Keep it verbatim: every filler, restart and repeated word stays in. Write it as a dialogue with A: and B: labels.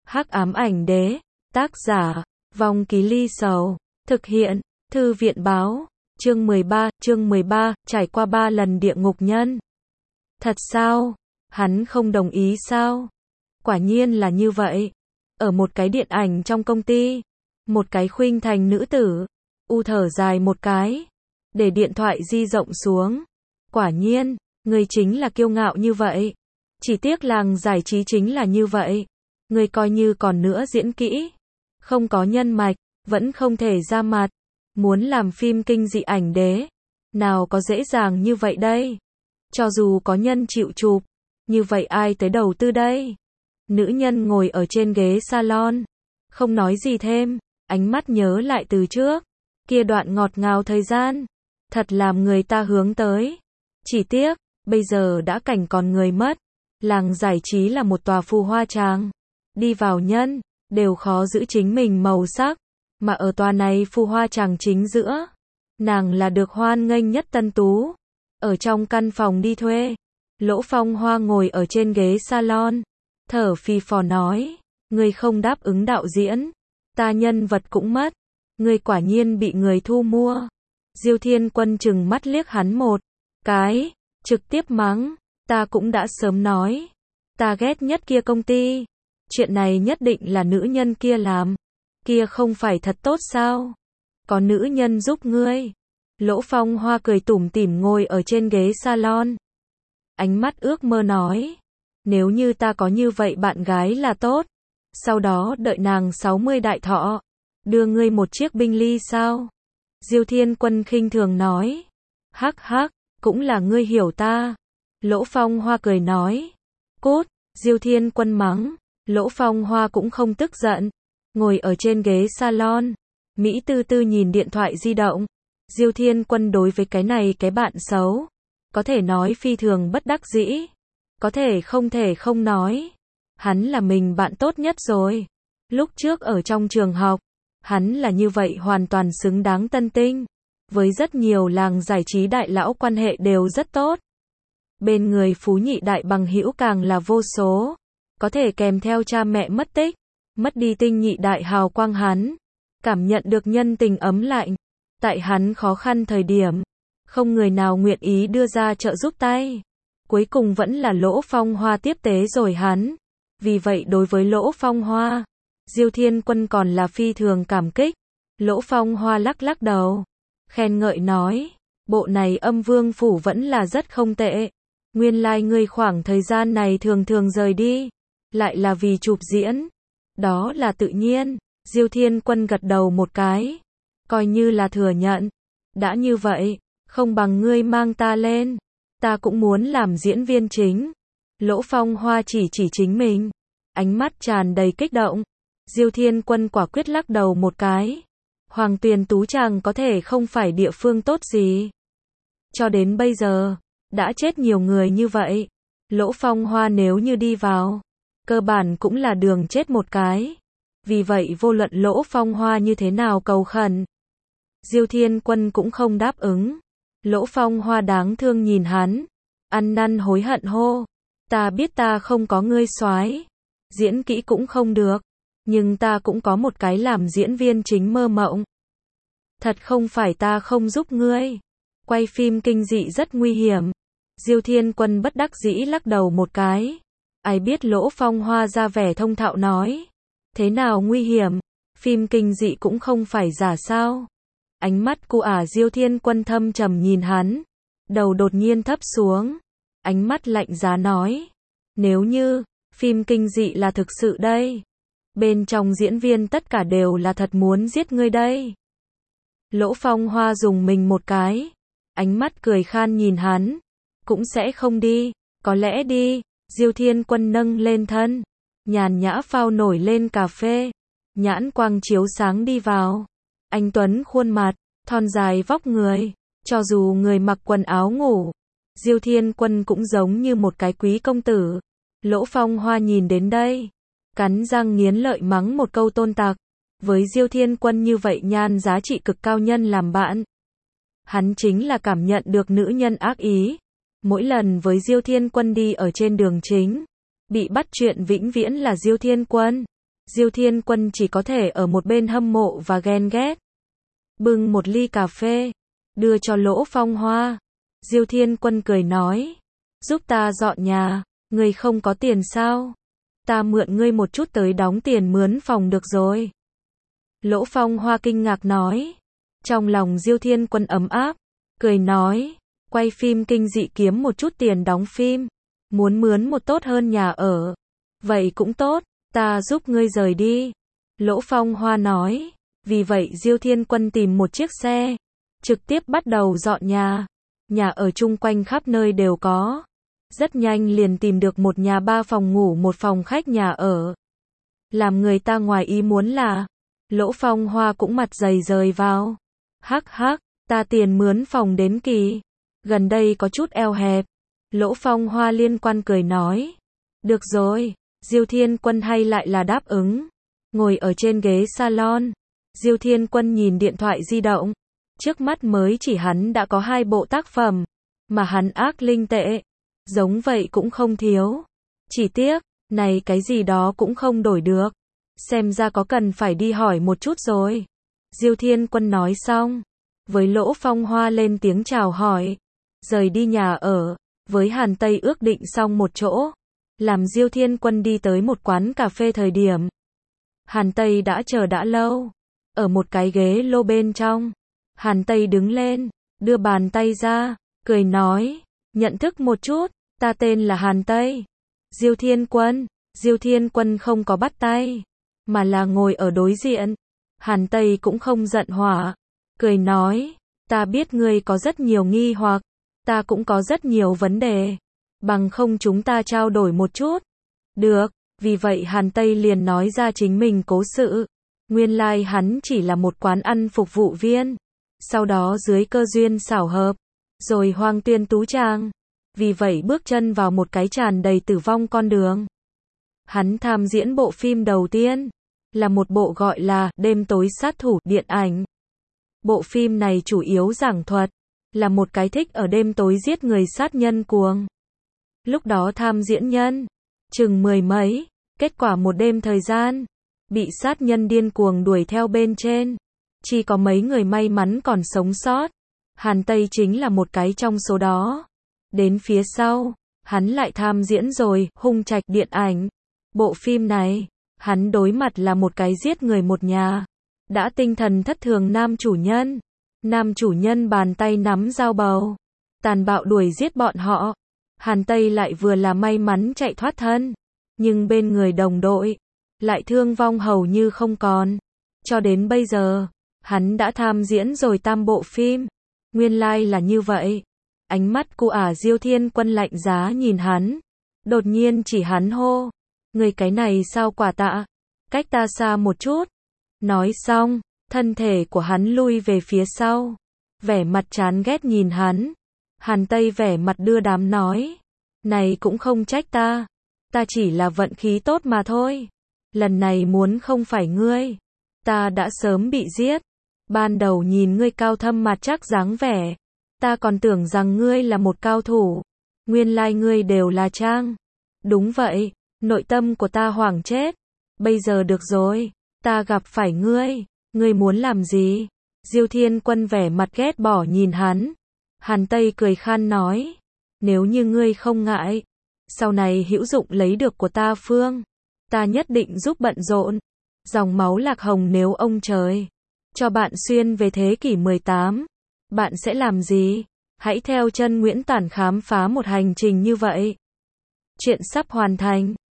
A: Hắc ám ảnh đế, tác giả, Vong Ký Ly Sầu, thực hiện, Thư viện báo, chương mười ba, chương mười ba, trải qua ba lần địa ngục nhân. Thật sao? Hắn không đồng ý sao? Quả nhiên là như vậy. Ở một cái điện ảnh trong công ty, một cái khuynh thành nữ tử, u thở dài một cái, để điện thoại di rộng xuống. Quả nhiên, người chính là kiêu ngạo như vậy. Chỉ tiếc làng giải trí chính là như vậy. Người coi như còn nữa diễn kỹ, không có nhân mạch, vẫn không thể ra mặt. Muốn làm phim kinh dị ảnh đế, nào có dễ dàng như vậy đây. Cho dù có nhân chịu chụp, như vậy ai tới đầu tư đây? Nữ nhân ngồi ở trên ghế salon, không nói gì thêm, ánh mắt nhớ lại từ trước, kia đoạn ngọt ngào thời gian, thật làm người ta hướng tới. Chỉ tiếc, bây giờ đã cảnh còn người mất. Làng giải trí là một tòa phù hoa tràng, đi vào nhân, đều khó giữ chính mình màu sắc, mà ở tòa này phù hoa tràng chính giữa, nàng là được hoan nghênh nhất tân tú. Ở trong căn phòng đi thuê, Lỗ Phong Hoa ngồi ở trên ghế salon, thở phì phò nói, ngươi không đáp ứng đạo diễn, ta nhân vật cũng mất, ngươi quả nhiên bị người thu mua. Diêu Thiên Quân chừng mắt liếc hắn một cái, trực tiếp mắng, ta cũng đã sớm nói, ta ghét nhất kia công ty, chuyện này nhất định là nữ nhân kia làm, kia không phải thật tốt sao? Có nữ nhân giúp ngươi. Lỗ Phong Hoa cười tủm tỉm ngồi ở trên ghế salon, ánh mắt ước mơ nói, nếu như ta có như vậy bạn gái là tốt, sau đó đợi nàng sáu mươi đại thọ, đưa ngươi một chiếc binh ly sao? Diêu Thiên Quân khinh thường nói, hắc hắc, cũng là ngươi hiểu ta. Lỗ Phong Hoa cười nói, cút. Diêu Thiên Quân mắng, Lỗ Phong Hoa cũng không tức giận, ngồi ở trên ghế salon, Mỹ tư tư nhìn điện thoại di động. Diêu Thiên Quân đối với cái này cái bạn xấu, có thể nói phi thường bất đắc dĩ, có thể không thể không nói, hắn là mình bạn tốt nhất rồi. Lúc trước ở trong trường học, hắn là như vậy hoàn toàn xứng đáng tân tinh, với rất nhiều làng giải trí đại lão quan hệ đều rất tốt. Bên người phú nhị đại bằng hữu càng là vô số, có thể kèm theo cha mẹ mất tích, mất đi tinh nhị đại hào quang hắn, cảm nhận được nhân tình ấm lạnh. Tại hắn khó khăn thời điểm, không người nào nguyện ý đưa ra trợ giúp tay. Cuối cùng vẫn là Lỗ Phong Hoa tiếp tế rồi hắn. Vì vậy đối với Lỗ Phong Hoa, Diêu Thiên Quân còn là phi thường cảm kích. Lỗ Phong Hoa lắc lắc đầu, khen ngợi nói, bộ này Âm Vương Phủ vẫn là rất không tệ. Nguyên lai like ngươi khoảng thời gian này thường thường rời đi, lại là vì chụp diễn. Đó là tự nhiên. Diêu Thiên Quân gật đầu một cái, coi như là thừa nhận. Đã như vậy, không bằng ngươi mang ta lên, ta cũng muốn làm diễn viên chính. Lỗ Phong Hoa chỉ chỉ chính mình, ánh mắt tràn đầy kích động. Diêu Thiên Quân quả quyết lắc đầu một cái, Hoàng Tuyền Tú Tràng có thể không phải địa phương tốt gì. Cho đến bây giờ, đã chết nhiều người như vậy, Lỗ Phong Hoa nếu như đi vào, cơ bản cũng là đường chết một cái. Vì vậy vô luận Lỗ Phong Hoa như thế nào cầu khẩn, Diêu Thiên Quân cũng không đáp ứng. Lỗ Phong Hoa đáng thương nhìn hắn, ăn năn hối hận hô, ta biết ta không có ngươi soái, diễn kỹ cũng không được, nhưng ta cũng có một cái làm diễn viên chính mơ mộng. Thật không phải ta không giúp ngươi, quay phim kinh dị rất nguy hiểm. Diêu Thiên Quân bất đắc dĩ lắc đầu một cái. Ai biết Lỗ Phong Hoa ra vẻ thông thạo nói, thế nào nguy hiểm, phim kinh dị cũng không phải giả sao? Ánh mắt cu ả Diêu Thiên Quân thâm trầm nhìn hắn, đầu đột nhiên thấp xuống, ánh mắt lạnh giá nói, nếu như phim kinh dị là thực sự đây, bên trong diễn viên tất cả đều là thật muốn giết ngươi đây. Lỗ Phong Hoa dùng mình một cái, ánh mắt cười khan nhìn hắn, cũng sẽ không đi, có lẽ đi. Diêu Thiên Quân nâng lên thân, nhàn nhã phao nổi lên cà phê, nhãn quang chiếu sáng đi vào. Anh tuấn khuôn mặt, thon dài vóc người, cho dù người mặc quần áo ngủ, Diêu Thiên Quân cũng giống như một cái quý công tử. Lỗ Phong Hoa nhìn đến đây, cắn răng nghiến lợi mắng một câu tôn tặc. Với Diêu Thiên Quân như vậy nhan giá trị cực cao nhân làm bạn, hắn chính là cảm nhận được nữ nhân ác ý. Mỗi lần với Diêu Thiên Quân đi ở trên đường chính, bị bắt chuyện vĩnh viễn là Diêu Thiên Quân. Diêu Thiên Quân chỉ có thể ở một bên hâm mộ và ghen ghét. Bưng một ly cà phê, đưa cho Lỗ Phong Hoa. Diêu Thiên Quân cười nói, giúp ta dọn nhà, ngươi không có tiền sao? Ta mượn ngươi một chút tới đóng tiền mướn phòng được rồi. Lỗ Phong Hoa kinh ngạc nói. Trong lòng Diêu Thiên Quân ấm áp, cười nói, quay phim kinh dị kiếm một chút tiền đóng phim, muốn mướn một tốt hơn nhà ở. Vậy cũng tốt, ta giúp ngươi rời đi. Lỗ Phong Hoa nói, vì vậy Diêu Thiên Quân tìm một chiếc xe, trực tiếp bắt đầu dọn nhà. Nhà ở chung quanh khắp nơi đều có. Rất nhanh liền tìm được một nhà ba phòng ngủ một phòng khách nhà ở. Làm người ta ngoài ý muốn là, Lỗ Phong Hoa cũng mặt dày rời vào. Hắc hắc, ta tiền mướn phòng đến kỳ. Gần đây có chút eo hẹp. Lỗ Phong Hoa liên quan cười nói. Được rồi, Diêu Thiên Quân hay lại là đáp ứng. Ngồi ở trên ghế salon. Diêu Thiên Quân nhìn điện thoại di động. Trước mắt mới chỉ hắn đã có hai bộ tác phẩm. Mà hắn ác linh tệ. Giống vậy cũng không thiếu. Chỉ tiếc, này cái gì đó cũng không đổi được. Xem ra có cần phải đi hỏi một chút rồi. Diêu Thiên Quân nói xong. Với Lỗ Phong Hoa lên tiếng chào hỏi. Rời đi nhà ở. Với Hàn Tây ước định xong một chỗ. Làm Diêu Thiên Quân đi tới một quán cà phê thời điểm. Hàn Tây đã chờ đã lâu. Ở một cái ghế lô bên trong. Hàn Tây đứng lên. Đưa bàn tay ra. Cười nói. Nhận thức một chút. Ta tên là Hàn Tây. Diêu Thiên Quân. Diêu Thiên Quân không có bắt tay. Mà là ngồi ở đối diện. Hàn Tây cũng không giận hỏa. Cười nói. Ta biết ngươi có rất nhiều nghi hoặc. Ta cũng có rất nhiều vấn đề. Bằng không chúng ta trao đổi một chút. Được. Vì vậy Hàn Tây liền nói ra chính mình cố sự. Nguyên lai like hắn chỉ là một quán ăn phục vụ viên. Sau đó dưới cơ duyên xảo hợp. Rồi hoang tuyên tú trang. Vì vậy bước chân vào một cái tràn đầy tử vong con đường. Hắn tham diễn bộ phim đầu tiên. Là một bộ gọi là Đêm tối sát thủ điện ảnh. Bộ phim này chủ yếu giảng thuật. Là một cái thích ở đêm tối giết người sát nhân cuồng. Lúc đó tham diễn nhân. Chừng mười mấy. Kết quả một đêm thời gian. Bị sát nhân điên cuồng đuổi theo bên trên. Chỉ có mấy người may mắn còn sống sót. Hàn Tây chính là một cái trong số đó. Đến phía sau. Hắn lại tham diễn rồi Hung Trạch điện ảnh. Bộ phim này. Hắn đối mặt là một cái giết người một nhà. Đã tinh thần thất thường nam chủ nhân. Nam chủ nhân bàn tay nắm dao bầu. Tàn bạo đuổi giết bọn họ. Hàn Tây lại vừa là may mắn chạy thoát thân. Nhưng bên người đồng đội. Lại thương vong hầu như không còn. Cho đến bây giờ. Hắn đã tham diễn rồi tam bộ phim. Nguyên lai like là như vậy. Ánh mắt của ả Diêu Thiên Quân lạnh giá nhìn hắn. Đột nhiên chỉ hắn hô. Người cái này sao quả tạ. Cách ta xa một chút. Nói xong. Thân thể của hắn lui về phía sau. Vẻ mặt chán ghét nhìn hắn. Hàn Tây vẻ mặt đưa đám nói. Này cũng không trách ta. Ta chỉ là vận khí tốt mà thôi. Lần này muốn không phải ngươi. Ta đã sớm bị giết. Ban đầu nhìn ngươi cao thâm mặt chắc dáng vẻ. Ta còn tưởng rằng ngươi là một cao thủ. Nguyên lai ngươi đều là trang. Đúng vậy. Nội tâm của ta hoảng chết. Bây giờ được rồi. Ta gặp phải ngươi. Ngươi muốn làm gì? Diêu Thiên Quân vẻ mặt ghét bỏ nhìn hắn. Hàn Tây cười khan nói. Nếu như ngươi không ngại. Sau này hữu dụng lấy được của ta phương. Ta nhất định giúp bận rộn. Dòng máu lạc hồng nếu ông trời. Cho bạn xuyên về thế kỷ mười tám. Bạn sẽ làm gì? Hãy theo chân Nguyễn Tản khám phá một hành trình như vậy. Chuyện sắp hoàn thành.